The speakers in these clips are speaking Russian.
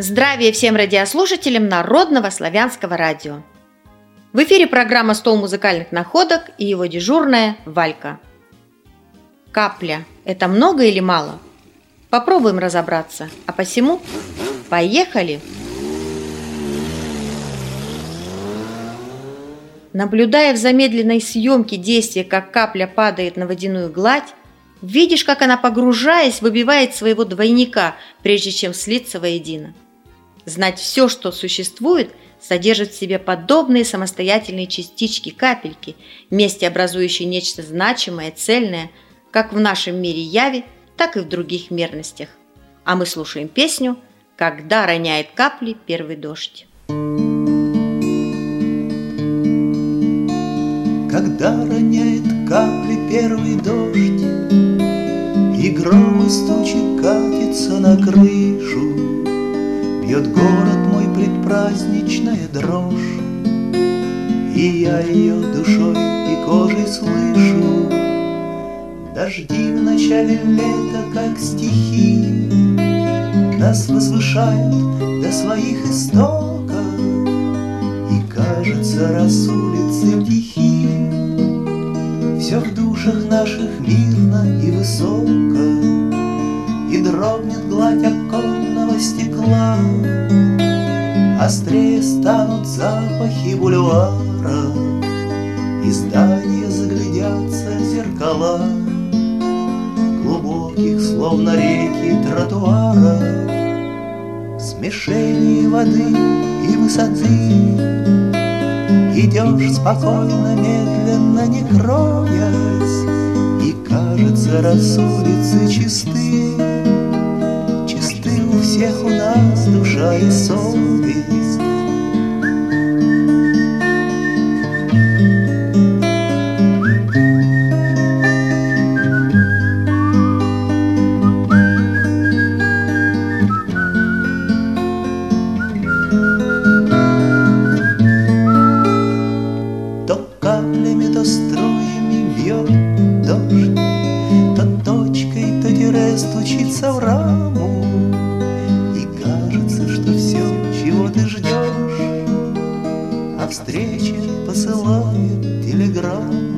Здравия всем радиослушателям Народного славянского радио. В эфире программа «100 музыкальных находок» и его дежурная Валька. Капля – это много или мало? Попробуем разобраться, а посему поехали! Наблюдая в замедленной съемке действия, как капля падает на водяную гладь, видишь, как она, погружаясь, выбивает своего двойника, прежде чем слиться воедино. Знать все, что существует, содержит в себе подобные самостоятельные частички, капельки, вместе образующие нечто значимое, цельное, как в нашем мире яви, так и в других мерностях. А мы слушаем песню «Когда роняет капли первый дождь». Когда роняет капли первый дождь, и гром из тучи катится на крышу, бьет город мой предпраздничная дрожь, и я ее душой и кожей слышу. Дожди в начале лета, как стихи, нас возвышают до своих истоков, и кажется, раз улицы тихи, все в душах наших мирно и высоко, и дрогнет гладь оконного стекла, острее станут запахи бульвара, и здания заглядятся в зеркала глубоких, словно реки, тротуара, смешение воды и высоты. Идешь спокойно, медленно, не кроясь, и кажется, раз улицы чисты, чисты у всех у нас душа и совесть. Стучится в раму, и кажется, что все, чего ты ждешь, о встрече посылает телеграмму.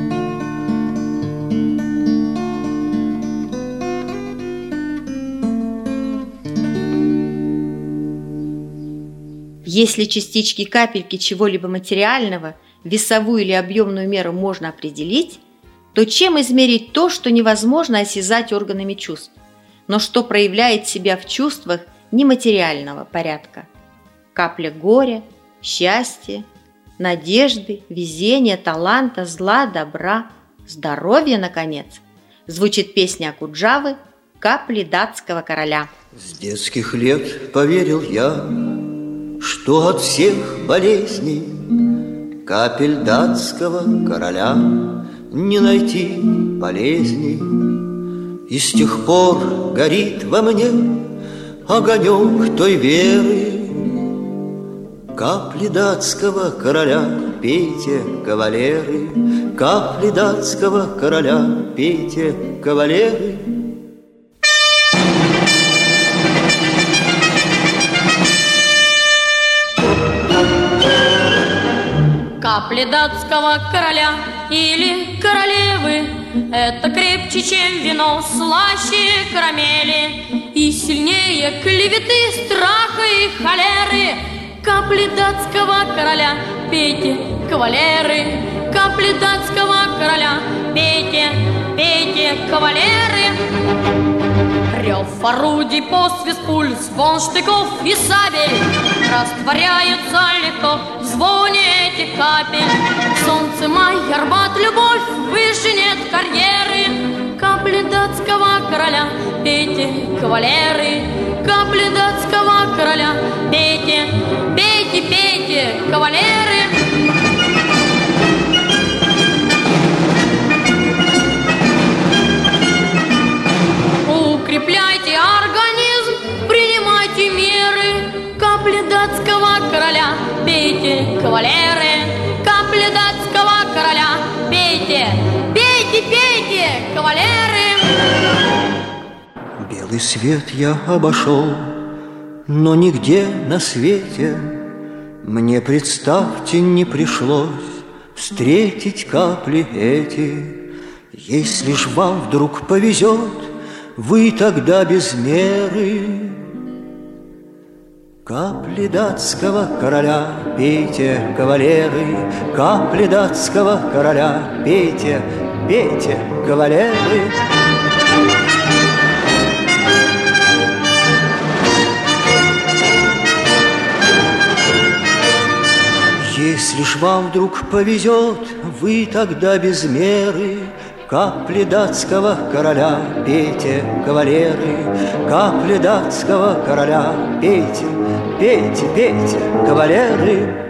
Если частички капельки чего-либо материального, весовую или объемную меру можно определить, то чем измерить то, что невозможно осязать органами чувств, но что проявляет себя в чувствах нематериального порядка? Капля горя, счастья, надежды, везения, таланта, зла, добра, здоровья, наконец. Звучит песня Акуджавы «Капли датского короля». С детских лет поверил я, что от всех болезней капель датского короля не найти полезней, и с тех пор горит во мне огонек той веры. Капли датского короля пейте, кавалеры, капли датского короля пейте, кавалеры. Капли датского короля или королевы — это крепче, чем вино, слаще карамели и сильнее клеветы, страха и холеры. Капли датского короля пейте, кавалеры, капли датского короля пейте, пейте, кавалеры. Рев орудий, посвист пуль, звон штыков и сабель растворяется легко в звоне этих капель. Солнце, май, Арбат, любовь, выше нет карьеры. Капли датского короля пейте, кавалеры, капли датского короля пейте, пейте, пейте, кавалеры. Укрепляйте организм, принимайте меры. Капли датского короля пейте, кавалеры, капли датского короля пейте, пейте, пейте, кавалеры. Белый свет я обошел, но нигде на свете мне, представьте, не пришлось встретить капли эти. Если ж вам вдруг повезет, вы тогда без меры капли датского короля пейте, кавалеры, капли датского короля пейте, пейте, кавалеры. Если ж вам вдруг повезет, вы тогда без меры капли датского короля пейте, кавалеры, капли датского короля пейте, пейте, пейте, кавалеры.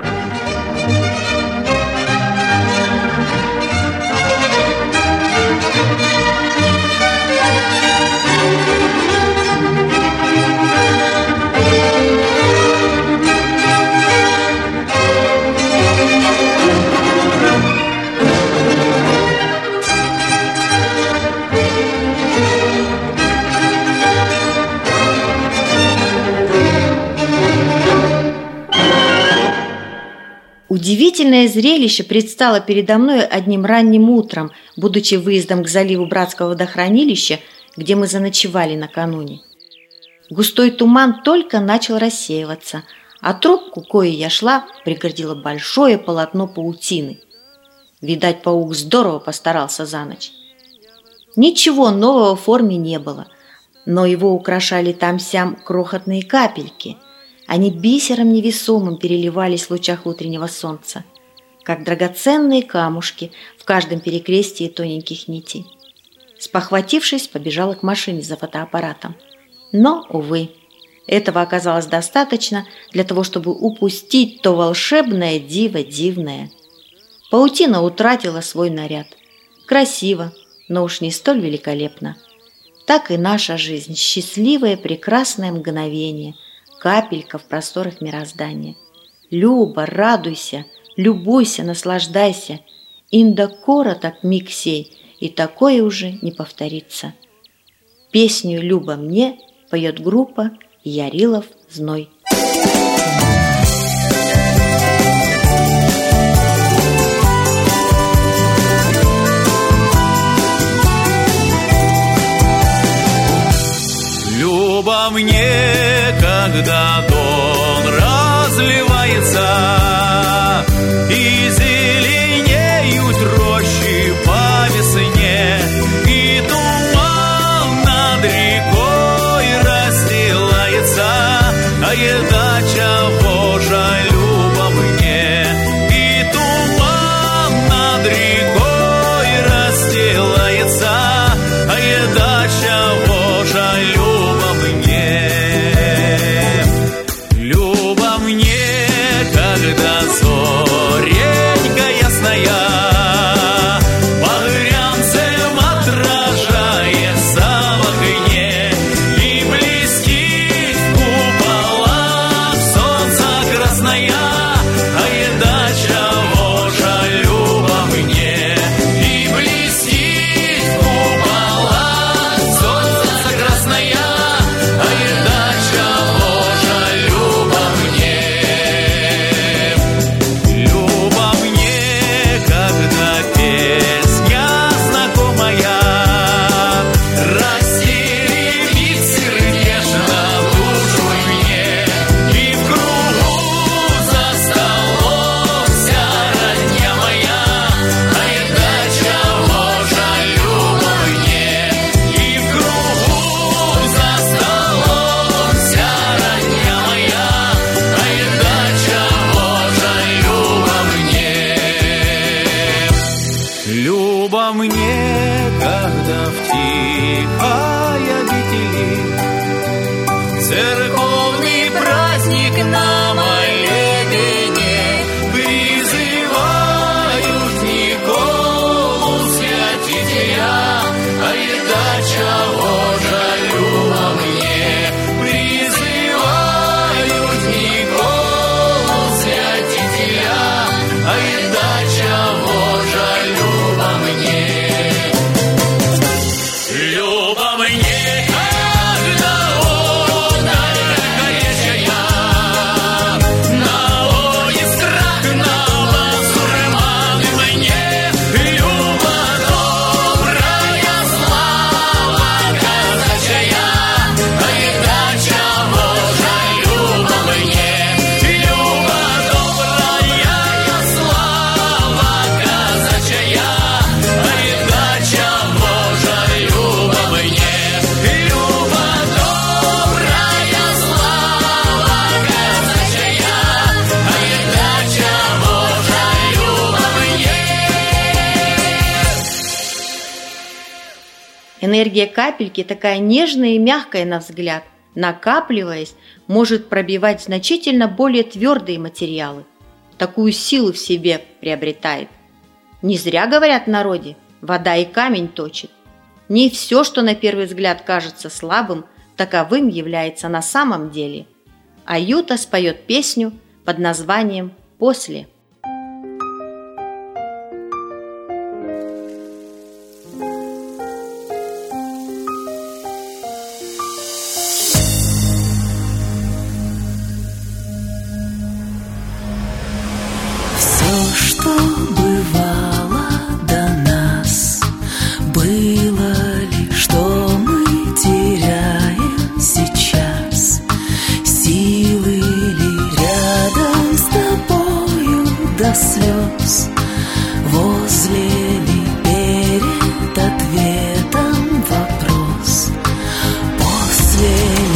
Удивительное зрелище предстало передо мной одним ранним утром, будучи выездом к заливу Братского водохранилища, где мы заночевали накануне. Густой туман только начал рассеиваться, а тропку, коей я шла, преградило большое полотно паутины. Видать, паук здорово постарался за ночь. Ничего нового в форме не было, но его украшали там-сям крохотные капельки. Они бисером невесомым переливались в лучах утреннего солнца, как драгоценные камушки в каждом перекрестии тоненьких нитей. Спохватившись, побежала к машине за фотоаппаратом. Но, увы, этого оказалось достаточно для того, чтобы упустить то волшебное диво дивное. Паутина утратила свой наряд. Красиво, но уж не столь великолепно. Так и наша жизнь, счастливое прекрасное мгновение, капелька в просторах мироздания. Люба, радуйся, любуйся, наслаждайся. Инда короток миг сей, и такое уже не повторится. Песню «Люба мне» поет группа Ярилов Зной. Люба мне, когда дон разливается и зеленеют рощи по весне, и туман над рекой расстилается, а Энергия капельки такая нежная и мягкая на взгляд, накапливаясь, может пробивать значительно более твердые материалы. Такую силу в себе приобретает. Не зря говорят в народе: вода и камень точит. Не все, что на первый взгляд кажется слабым, таковым является на самом деле. Аюта споет песню под названием «После». Все, что бывало до нас, было ли, что мы теряем сейчас? Силы ли рядом с тобою до слез? Возле ли перед ответом вопрос? После ли?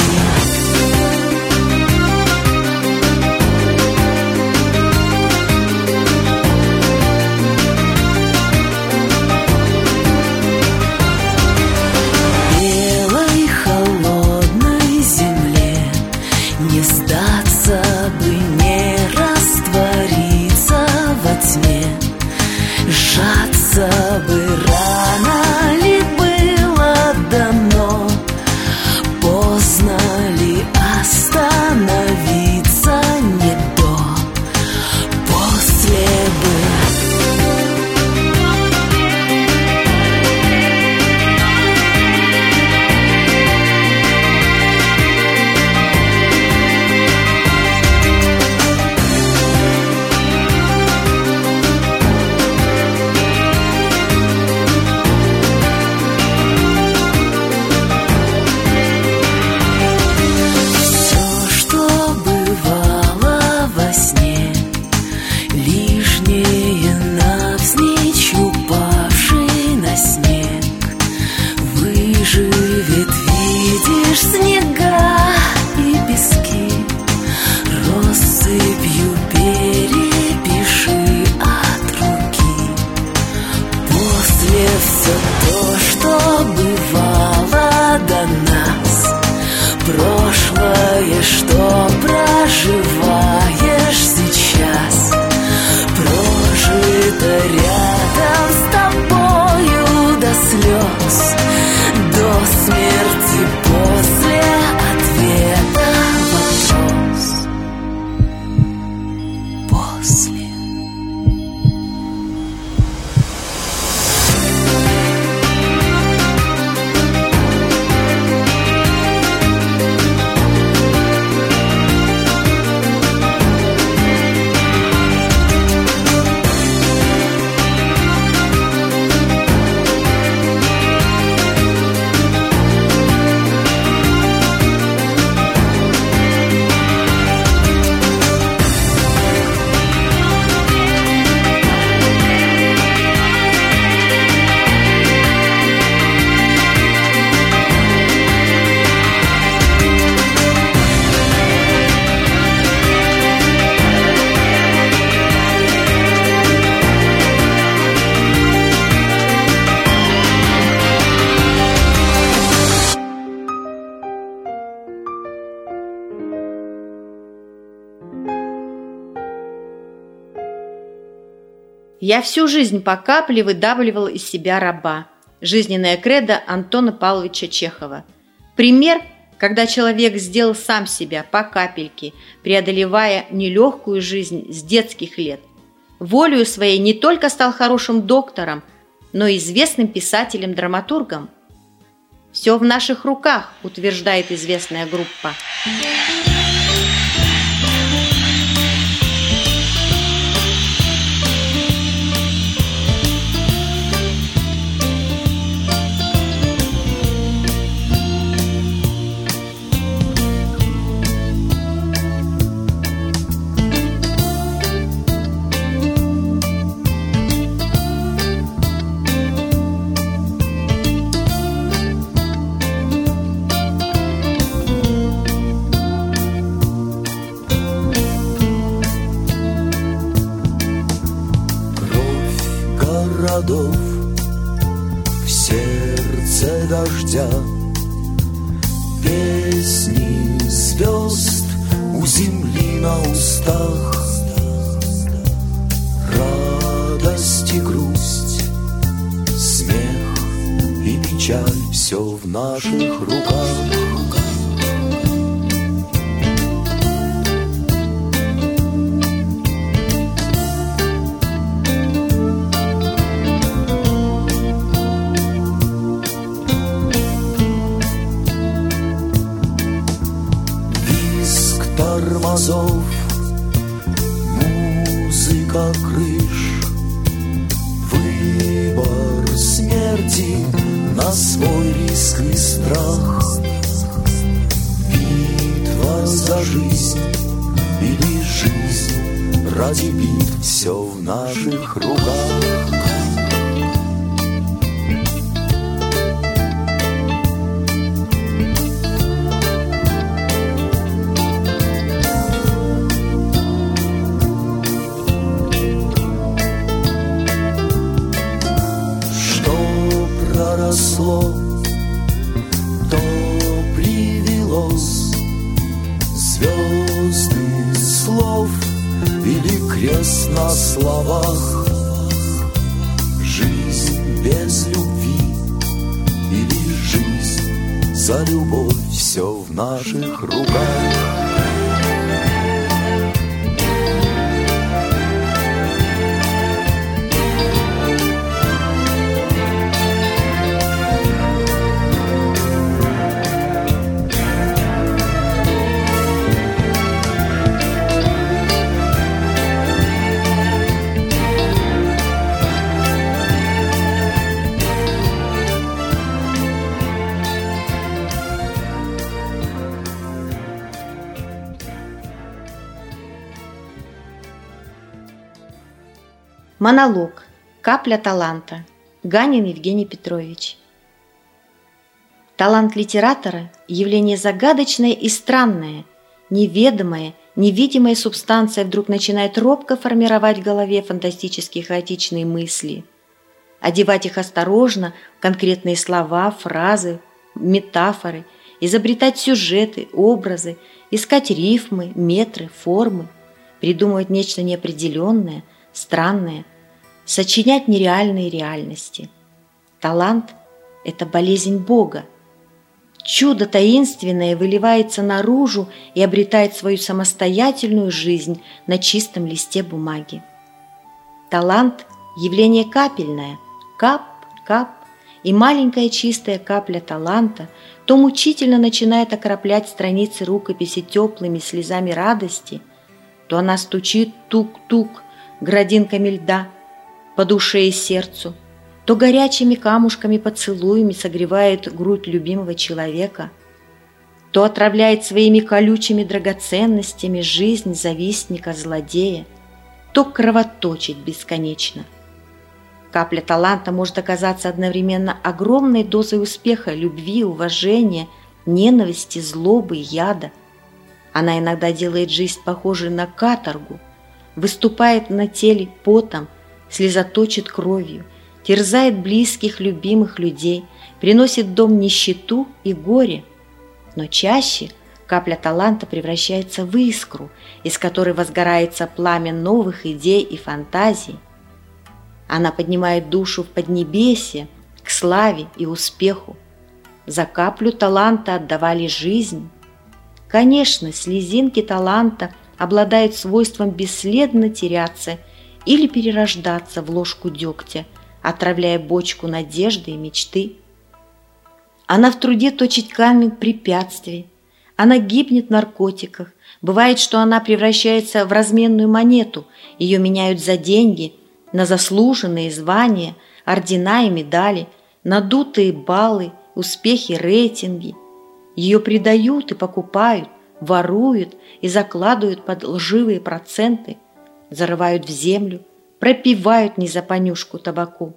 Сжаться бы рано ли было дано, поздно ли остановиться не до, после бы. Все то, что бывало до нас, прошлое, что проживаешь сейчас, прожито рядом с тобою до слез, до смерти, после ответа вопрос. После. Я всю жизнь по капле выдавливал из себя раба. Жизненное кредо Антона Павловича Чехова. Пример, когда человек сделал сам себя по капельке, преодолевая нелегкую жизнь с детских лет. Волею своей не только стал хорошим доктором, но и известным писателем-драматургом. «Все в наших руках», утверждает известная группа. городов, все сердце дождя, песни звезд у земли на устах, радость и грусть, смех и печаль, все в наших руках. Тормозов, музыка крыш, выбор смерти на свой риск и страх, битва за жизнь или жизнь ради битв, все в наших руках. То привелось звезды слов или крест на словах, жизнь без любви или жизнь за любовь, все в наших руках. Монолог «Капля таланта». Ганин Евгений Петрович. Талант литератора – явление загадочное и странное. Неведомая, невидимая субстанция вдруг начинает робко формировать в голове фантастические хаотичные мысли, одевать их осторожно в конкретные слова, фразы, метафоры, изобретать сюжеты, образы, искать рифмы, метры, формы, придумывать нечто неопределенное, странное, сочинять нереальные реальности. Талант – это болезнь Бога. Чудо таинственное выливается наружу и обретает свою самостоятельную жизнь на чистом листе бумаги. Талант – явление капельное, кап, кап, и маленькая чистая капля таланта то мучительно начинает окроплять страницы рукописи теплыми слезами радости, то она стучит тук-тук градинками льда по душе и сердцу, то горячими камушками-поцелуями согревает грудь любимого человека, то отравляет своими колючими драгоценностями жизнь завистника-злодея, то кровоточит бесконечно. Капля таланта может оказаться одновременно огромной дозой успеха, любви, уважения, ненависти, злобы, яда. Она иногда делает жизнь похожей на каторгу, выступает на теле потом, слезоточит кровью, терзает близких, любимых людей, приносит в дом нищету и горе. Но чаще капля таланта превращается в искру, из которой возгорается пламя новых идей и фантазий. Она поднимает душу в поднебесье, к славе и успеху. За каплю таланта отдавали жизнь. Конечно, слезинки таланта обладают свойством бесследно теряться или перерождаться в ложку дегтя, отравляя бочку надежды и мечты. Она в труде точит камень препятствий, она гибнет в наркотиках. Бывает, что она превращается в разменную монету, ее меняют за деньги, на заслуженные звания, ордена и медали, надутые баллы, успехи, рейтинги. Ее предают и покупают, воруют и закладывают под лживые проценты, зарывают в землю, пропивают не за понюшку табаку.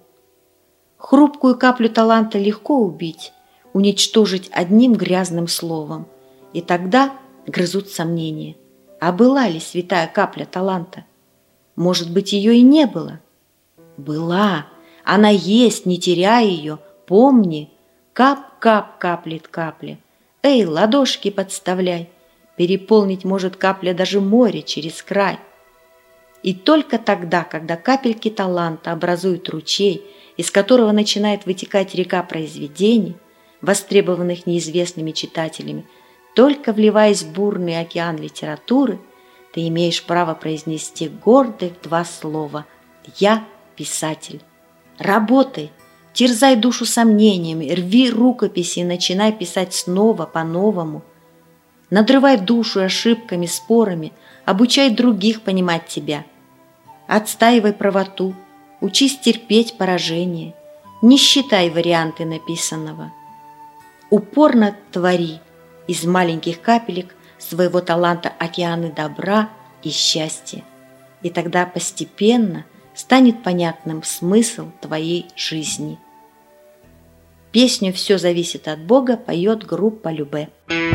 Хрупкую каплю таланта легко убить, уничтожить одним грязным словом. И тогда грызут сомнения. А была ли святая капля таланта? Может быть, ее и не было? Была. Она есть, не теряя ее, помни, кап-кап каплет капля. Эй, ладошки подставляй, переполнить может капля даже море через край. И только тогда, когда капельки таланта образуют ручей, из которого начинает вытекать река произведений, востребованных неизвестными читателями, только вливаясь в бурный океан литературы, ты имеешь право произнести гордых 2 слова «Я писатель». Работай, терзай душу сомнениями, рви рукописи и начинай писать снова, по-новому. Надрывай душу ошибками, спорами, обучай других понимать тебя. Отстаивай правоту, учись терпеть поражение, не считай варианты написанного. Упорно твори из маленьких капелек своего таланта океаны добра и счастья, и тогда постепенно станет понятным смысл твоей жизни. Песню «Все зависит от Бога» поет группа Любэ.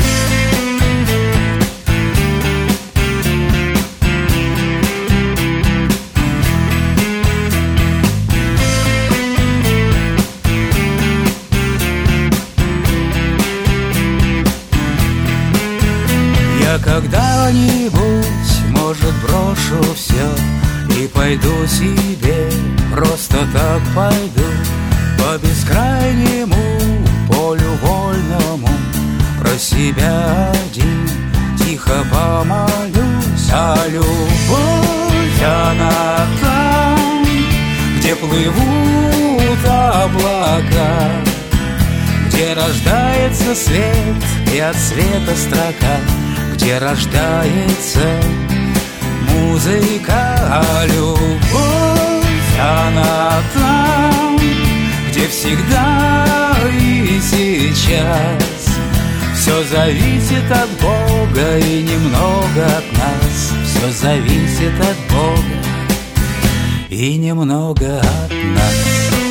Я когда-нибудь, может, брошу все и пойду себе, просто так пойду по бескрайнему полю вольному, про себя один тихо помолюсь. А любовь, она там, где плывут облака, где рождается свет и от света строка, где рождается музыка. А любовь, она там, где всегда и сейчас. Все зависит от Бога и немного от нас. Все зависит от Бога и немного от нас.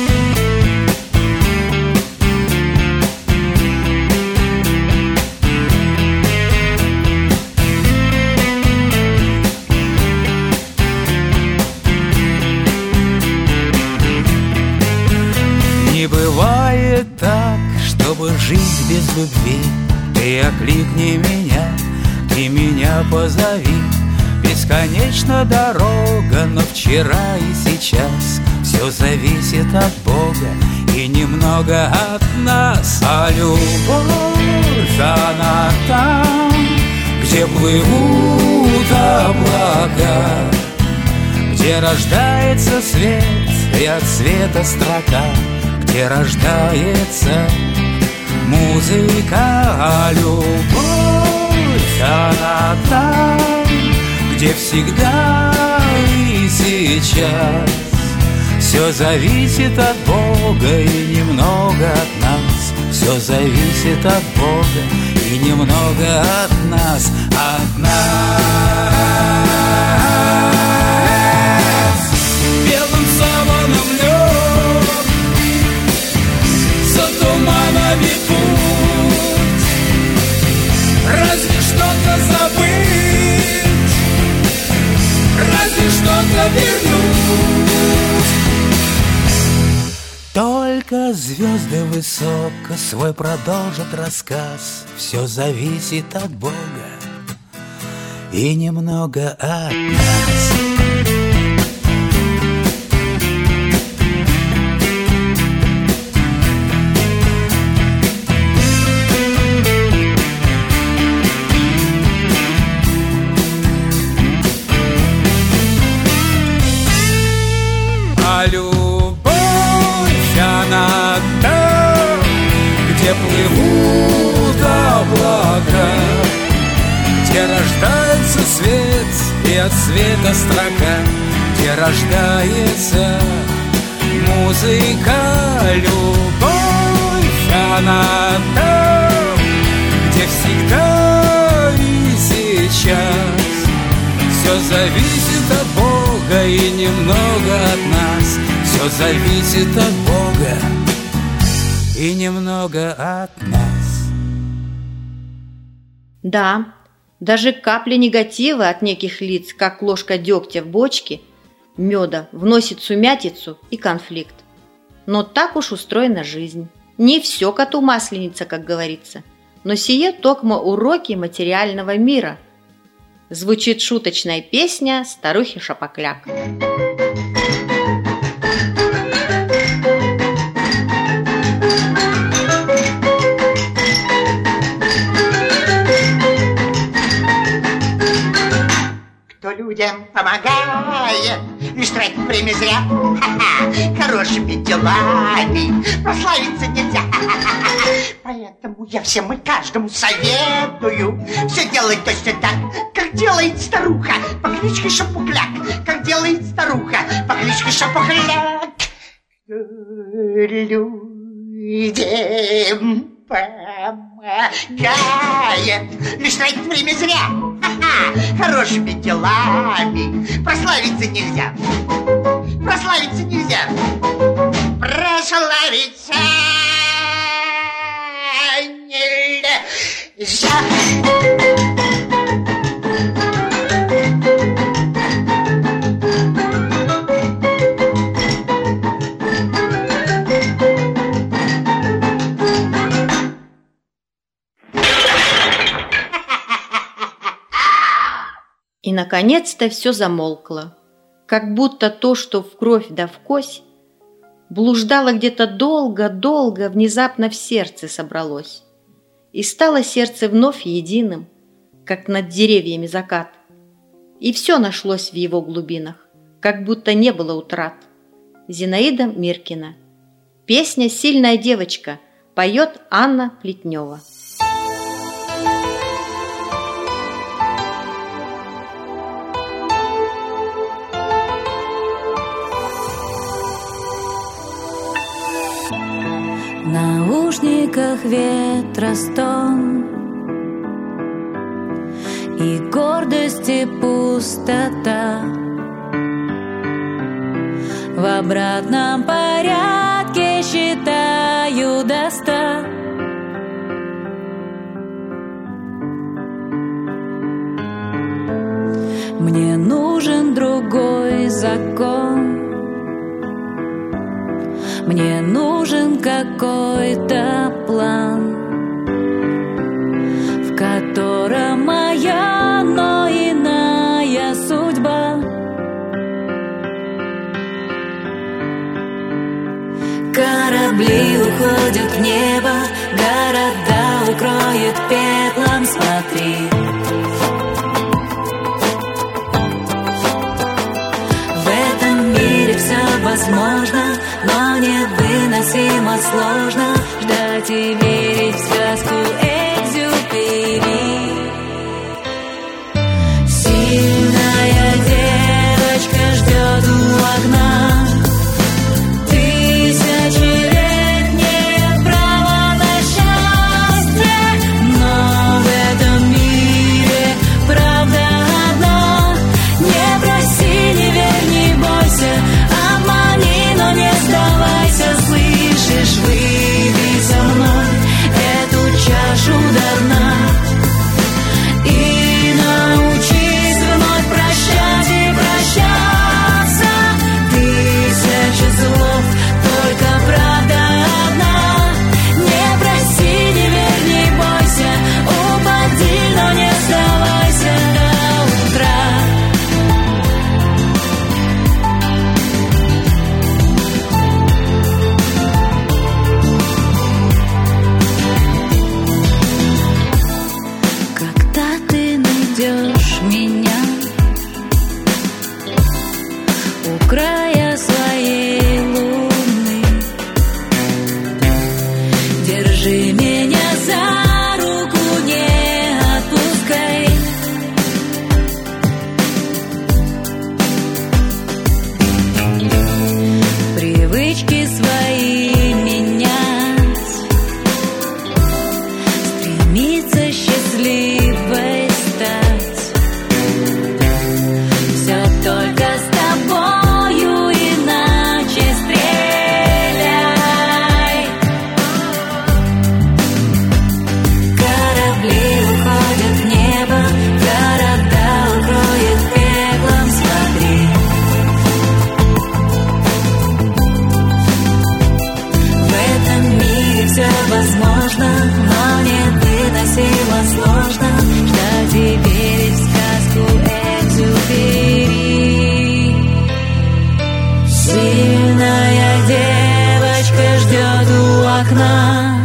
Не бывает так, чтобы жить без любви. Ты окликни меня, ты меня позови. Бесконечна дорога, но вчера и сейчас. Все зависит от Бога и немного от нас. А любовь, она там, где плывут облака, где рождается свет и от света строка, где рождается музыка. А любовь, она там, где всегда и сейчас. Все зависит от Бога и немного от нас. Все зависит от Бога и немного от нас. От нас. Белым саваном лёг, за туманами путь. Разве что-то забыть, разве что-то вернуть. Только звезды высоко свой продолжат рассказ. Все зависит от Бога и немного от нас. А любовь, она там, где плывут облака, где рождается свет и от света строка, где рождается музыка. Любовь, она там, где всегда и сейчас. Все зависит от Бога и немного от нас. Все зависит от Бога и немного от нас. Да, даже капля негатива от неких лиц, как ложка дегтя в бочке меда, вносит сумятицу и конфликт. Но так уж устроена жизнь. Не все коту масленица, как говорится. Но сие токмо уроки материального мира. Звучит шуточная песня старухи Шапокляк. Кто людям помогает, лишь тратит время зря. Ха-ха, хорошими делами прославиться нельзя. Поэтому я всем и каждому советую все делать точно так, как делает старуха по кличке Шапокляк. Как делает старуха по кличке Шапокляк. Людям помогает, лишь тратит время зря. Хорошими делами прославиться нельзя. Прославиться нельзя. Прославиться нельзя. И, наконец-то, все замолкло, как будто то, что в кровь да в кость, блуждало где-то долго-долго, внезапно в сердце собралось. И стало сердце вновь единым, как над деревьями закат. И все нашлось в его глубинах, как будто не было утрат. Зинаида Миркина. Песня «Сильная девочка» поет Анна Плетнева. В наушниках ветростон и гордости пустота. В обратном порядке считаю до 100. Мне нужен другой закон. Мне нужен какой-то план, в котором моя, но иная судьба. Корабли уходят в небо, города укроет пеплом, смотри. В этом мире все возможно, но невыносимо сложно ждать и верить в сказку Экзюпери. Сильная девочка ждет у окна. Тысячелетнее право на счастье, но в этом мире правда одна. Не проси, не верь, не бойся, обмани, но не сдавайся, слышишь, выпей со мной эту чашу до дна и научись вновь прощать и прощаться. Тысячи слов, только правда одна. Не проси, не верь, не бойся, упади, но не сдавайся до утра. Когда ты найдешь меня у края своей луны, держи меня за руку, не отпускай. Привычки свои менять, стремиться счастливой стать. Все только с тобою, иначе стреляй. Корабли уходят в небо, города укроет пеплом, смотри. Наивная девочка ждет у окна.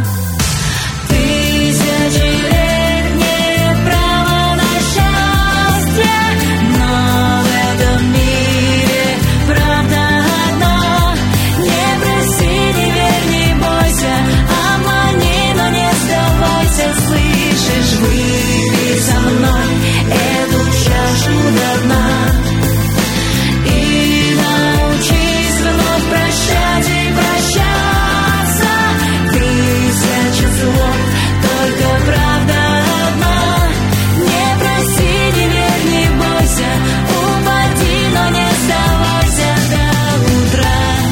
Тысячи лет нет права на счастье, но в этом мире правда одна. Не проси, не верь, не бойся, обмани, но не сдавайся, слышишь? Выпей со мной эту чашу до дна и научись вновь прощать и прощаться. Тысяча слов, только правда одна. Не проси, не верь, не бойся, упади, но не сдавайся до утра.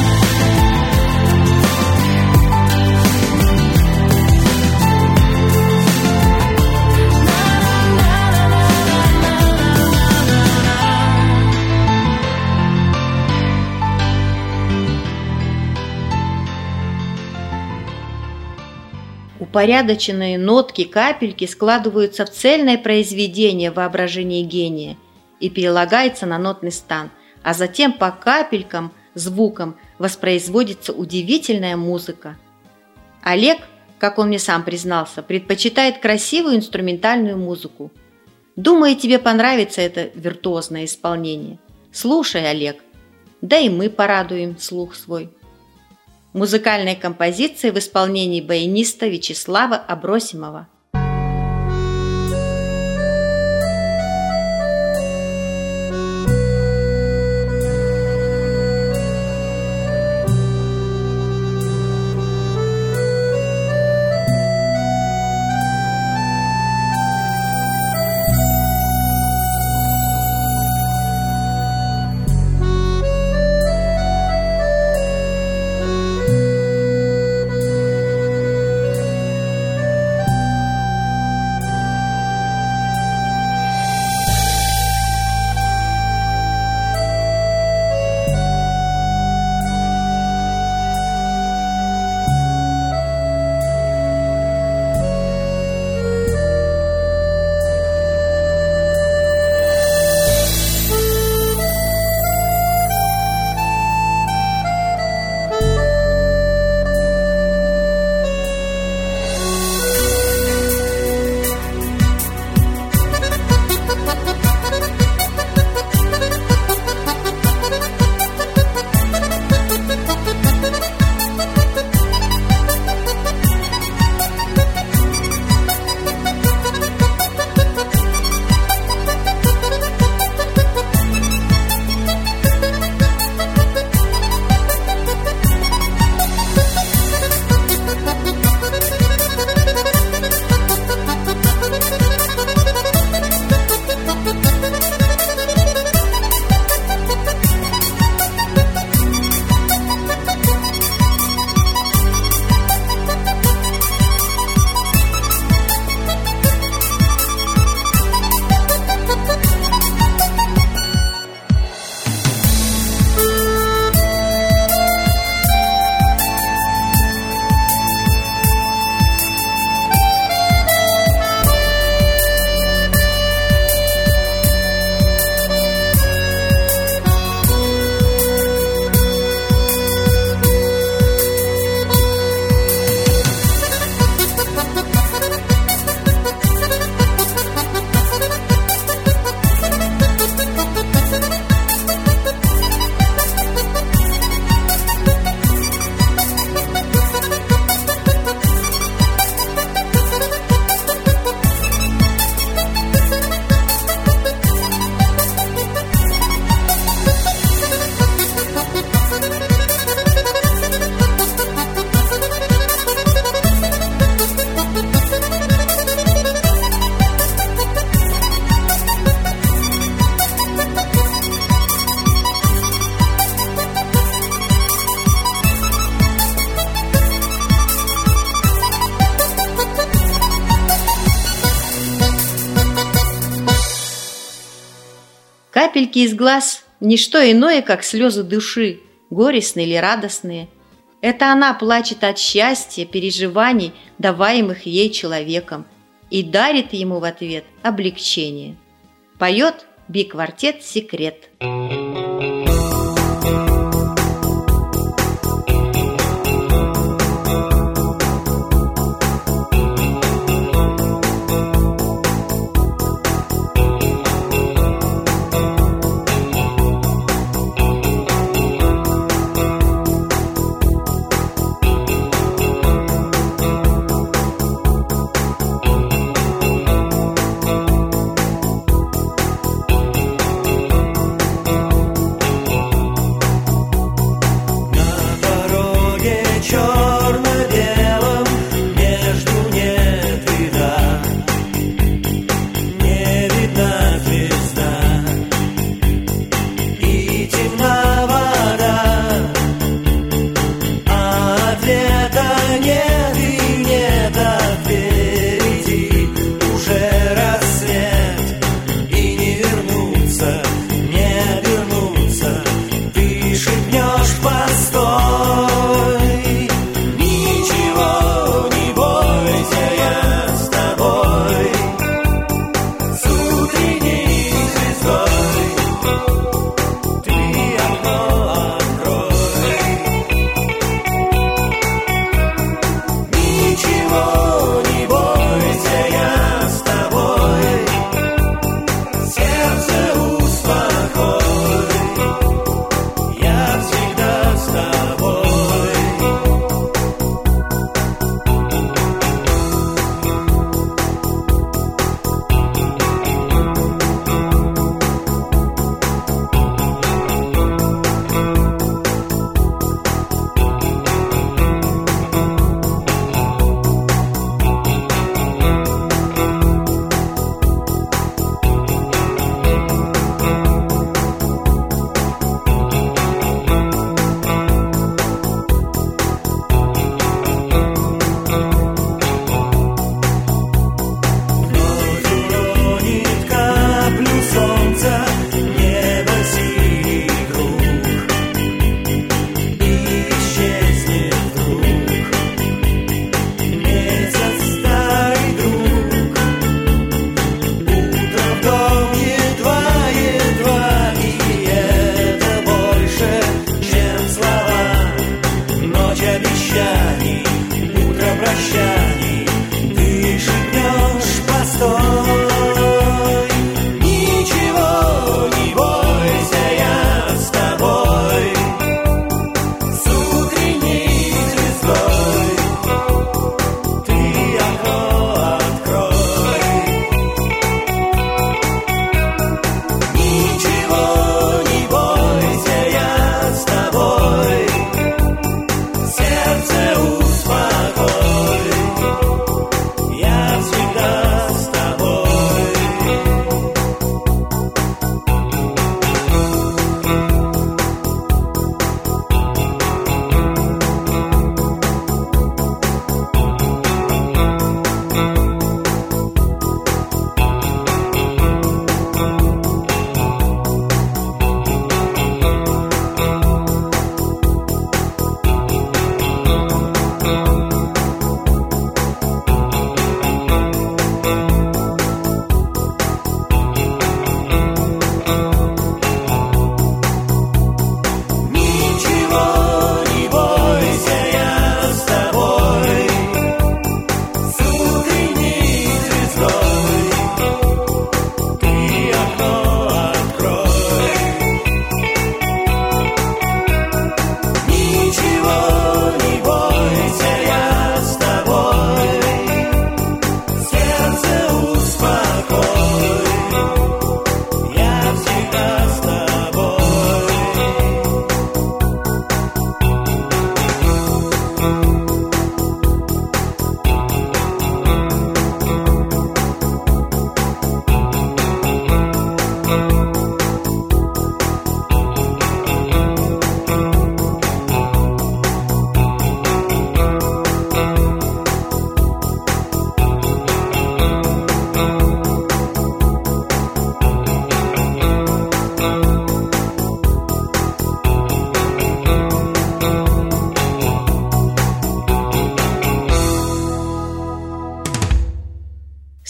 Упорядоченные нотки капельки складываются в цельное произведение в воображении гения и перелагается на нотный стан, а затем по капелькам, звукам воспроизводится удивительная музыка. Олег, как он мне сам признался, предпочитает красивую инструментальную музыку. Думаю, тебе понравится это виртуозное исполнение. Слушай, Олег, да и мы порадуем слух свой. Музыкальная композиция в исполнении баяниста Вячеслава Абросимова. Капельки из глаз – не что иное, как слезы души, горестные или радостные. Это она плачет от счастья, переживаний, даваемых ей человеком, и дарит ему в ответ облегчение. Поет би-квартет «Секрет».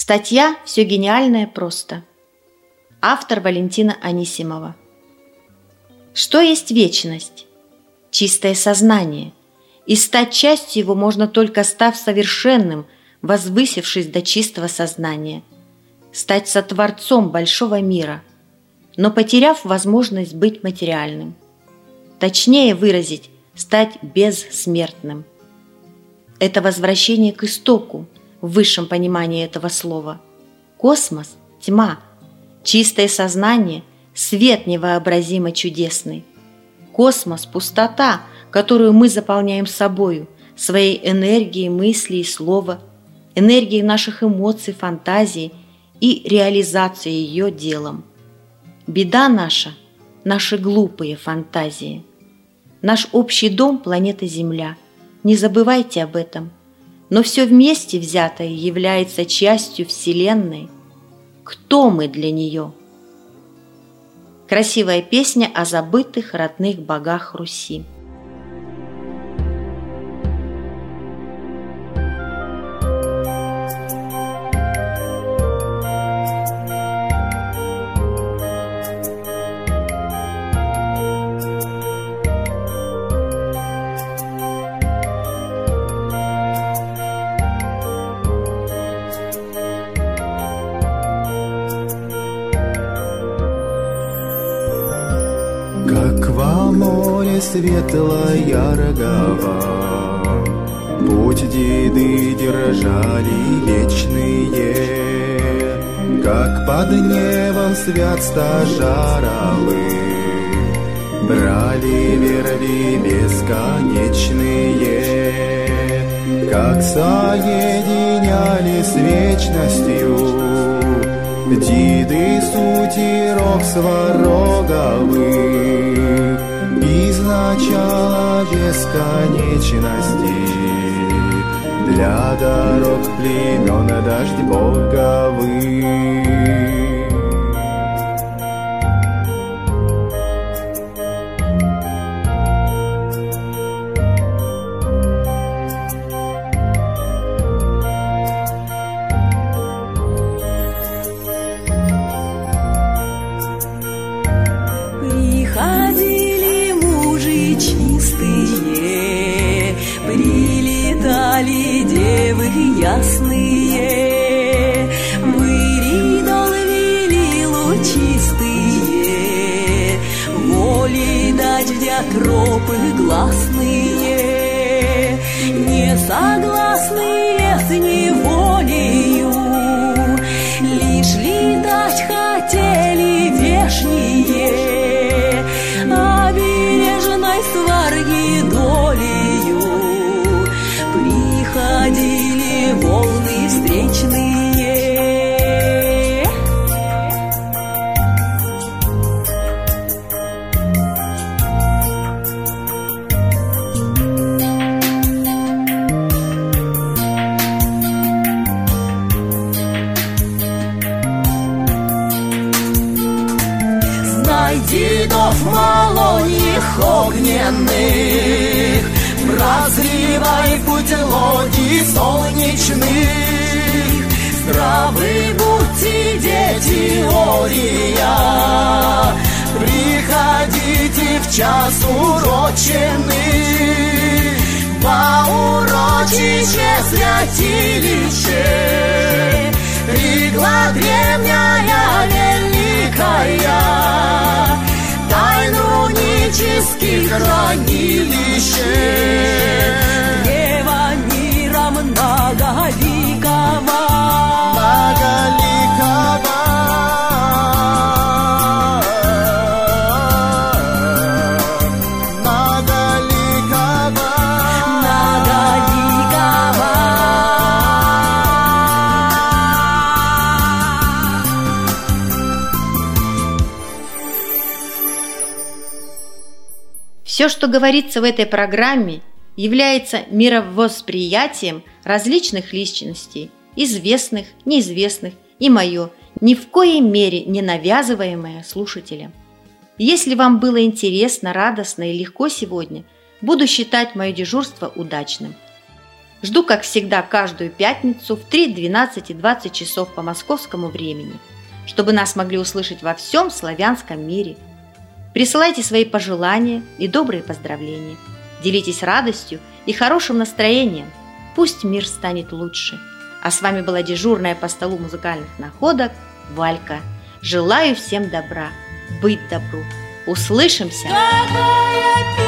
Статья «Все гениальное просто». Автор Валентина Анисимова. Что есть вечность? Чистое сознание. И стать частью его можно только став совершенным, возвысившись до чистого сознания. Стать сотворцом большого мира, но потеряв возможность быть материальным. Точнее выразить, стать бессмертным. Это возвращение к истоку, в высшем понимании этого слова. Космос – тьма, чистое сознание – свет невообразимо чудесный. Космос – пустота, которую мы заполняем собою, своей энергией мысли и слова, энергией наших эмоций, фантазий и реализацией ее делом. Беда наша – наши глупые фантазии. Наш общий дом – планета Земля. Не забывайте об этом. Но все вместе взятое является частью Вселенной. Кто мы для нее? Красивая песня о забытых родных богах Руси. Как во море светлая рогова, путь деды держали вечные, как под небом свят стажаровы, брали верви бесконечные, как соединяли с вечностью деды сутирок свароговых из начала бесконечности для дорог племен дождь боговых. Приходили мужи чистые, прилетали девы ясные, были долвели лучистые, воли дать вдя тропы гласные, не согласные с неволею, лишь ли дать хотели вешние, обережной сварги долею приходили волны встречные. Дедов малоньих огненных, прозревай путь лодий солнечных. Здравы будьте, дети Ория, приходите в час уроченный, во урочище святилище, игла древняя великая, тайну нечистых хранилище, Дева мира многоликого, многоликого. Все, что говорится в этой программе, является мировосприятием различных личностей, известных, неизвестных, и мое, ни в коей мере не навязываемое слушателям. Если вам было интересно, радостно и легко сегодня, буду считать мое дежурство удачным. Жду, как всегда, каждую пятницу в 3, 12 и 20 часов по московскому времени, чтобы нас могли услышать во всем славянском мире. Присылайте свои пожелания и добрые поздравления. Делитесь радостью и хорошим настроением. Пусть мир станет лучше. А с вами была дежурная по столу музыкальных находок Валька. Желаю всем добра, быть добру. Услышимся!